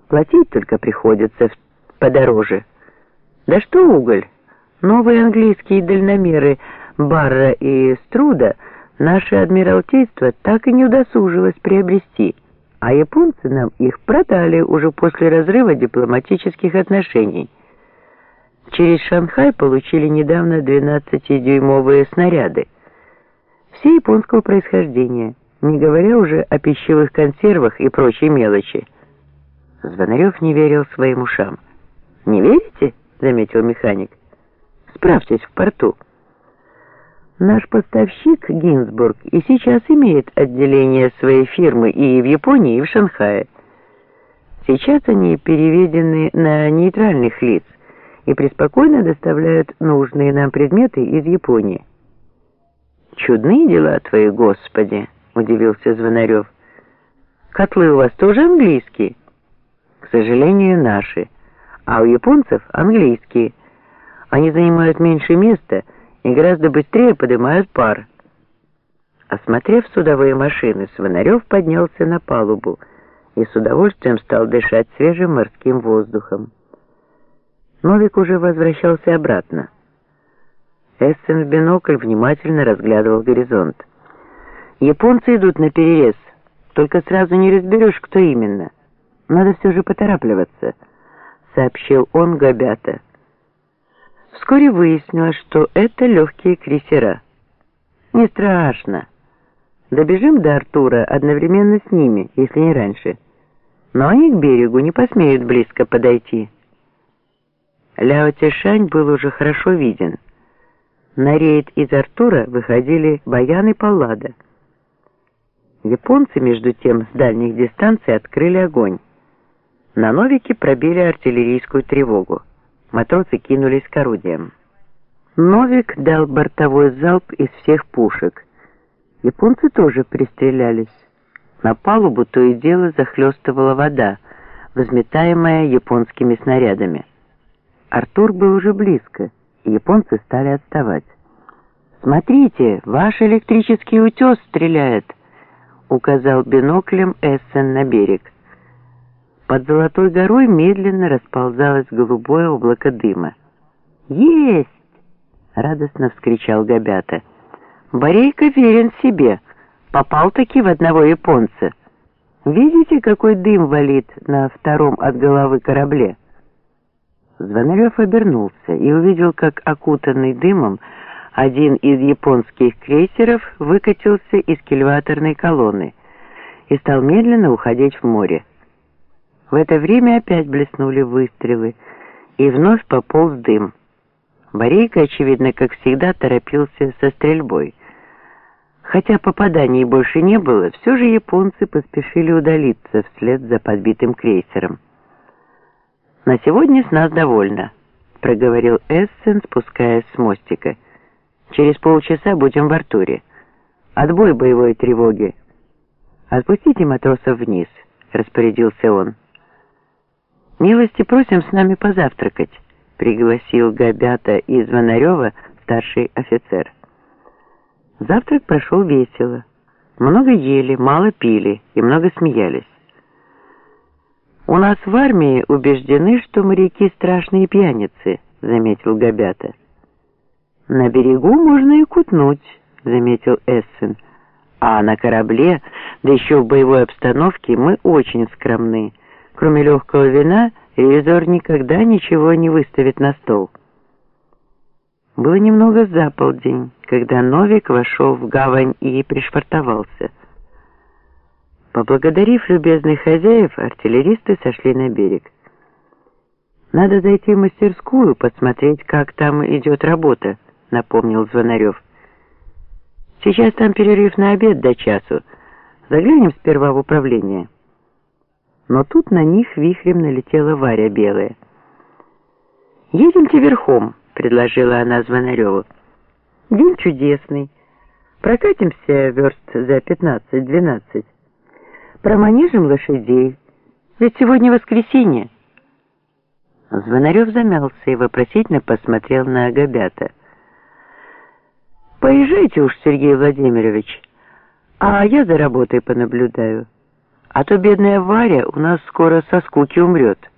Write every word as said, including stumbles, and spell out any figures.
Платить только приходится подороже. Да что уголь? Новые английские дальномеры Барра и Струда наше Адмиралтейство так и не удосужилось приобрести, а японцы нам их продали уже после разрыва дипломатических отношений. Через Шанхай получили недавно двенадцатидюймовые снаряды. Все японского происхождения, не говоря уже о пищевых консервах и прочей мелочи. Звонарев не верил своим ушам. «Не верите?» — заметил механик. «Справьтесь в порту. Наш поставщик Гинзбург и сейчас имеет отделение своей фирмы и в Японии, и в Шанхае. Сейчас они переведены на нейтральных лиц и преспокойно доставляют нужные нам предметы из Японии». «Чудные дела твои, Господи!» — удивился Звонарев. «Котлы у вас тоже английские?» «К сожалению, наши. А у японцев английские. Они занимают меньше места и гораздо быстрее поднимают пар». Осмотрев судовые машины, Звонарев поднялся на палубу и с удовольствием стал дышать свежим морским воздухом. Новик уже возвращался обратно. Эссен в бинокль внимательно разглядывал горизонт. «Японцы идут наперерез, только сразу не разберешь, кто именно. Надо все же поторапливаться», — сообщил он Габята. Вскоре выяснилось, что это легкие крейсера. «Не страшно. Добежим до Артура одновременно с ними, если не раньше. Но они к берегу не посмеют близко подойти». Ляо Тишань был уже хорошо виден. На рейд из Артура выходили Баян и Паллада. Японцы, между тем, с дальних дистанций открыли огонь. На Новике пробили артиллерийскую тревогу. Матросы кинулись к орудиям. Новик дал бортовой залп из всех пушек. Японцы тоже пристрелялись. На палубу то и дело захлестывала вода, взметаемая японскими снарядами. Артур был уже близко, и японцы стали отставать. «Смотрите, ваш электрический утес стреляет!» — указал биноклем Эссен на берег. Под Золотой горой медленно расползалось голубое облако дыма. «Есть!» — радостно вскричал Габята. «Борейка верен себе, попал-таки в одного японца. Видите, какой дым валит на втором от головы корабле?» Звонарев обернулся и увидел, как, окутанный дымом, один из японских крейсеров выкатился из кильваторной колонны и стал медленно уходить в море. В это время опять блеснули выстрелы, и вновь пополз дым. Борейка, очевидно, как всегда, торопился со стрельбой. Хотя попаданий больше не было, все же японцы поспешили удалиться вслед за подбитым крейсером. «На сегодня с нас довольно», — проговорил Эссен, спускаясь с мостика. «Через полчаса будем в Артуре. Отбой боевой тревоги». «Отпустите матросов вниз», — распорядился он. «Милости просим с нами позавтракать», — пригласил Габята из Звонарева старший офицер. Завтрак прошел весело. Много ели, мало пили и много смеялись. «У нас в армии убеждены, что моряки страшные пьяницы», — заметил Габята. «На берегу можно и кутнуть», — заметил Эссен. «А на корабле, да еще в боевой обстановке, мы очень скромны. Кроме легкого вина, ревизор никогда ничего не выставит на стол». Было немного за полдень, когда Новик вошел в гавань и пришвартовался. Поблагодарив любезных хозяев, артиллеристы сошли на берег. «Надо зайти в мастерскую, посмотреть, как там идет работа», — напомнил Звонарев. «Сейчас там перерыв на обед до часу. Заглянем сперва в управление». Но тут на них вихрем налетела Варя Белая. «Едемте верхом», — предложила она Звонареву. «День чудесный. Прокатимся верст за пятнадцать-двенадцать. Проманежим лошадей. Ведь сегодня воскресенье». Звонарев замялся и вопросительно посмотрел на Габята. «Поезжайте уж, Сергей Владимирович, а я за работой понаблюдаю. А то бедная Варя у нас скоро со скуки умрет.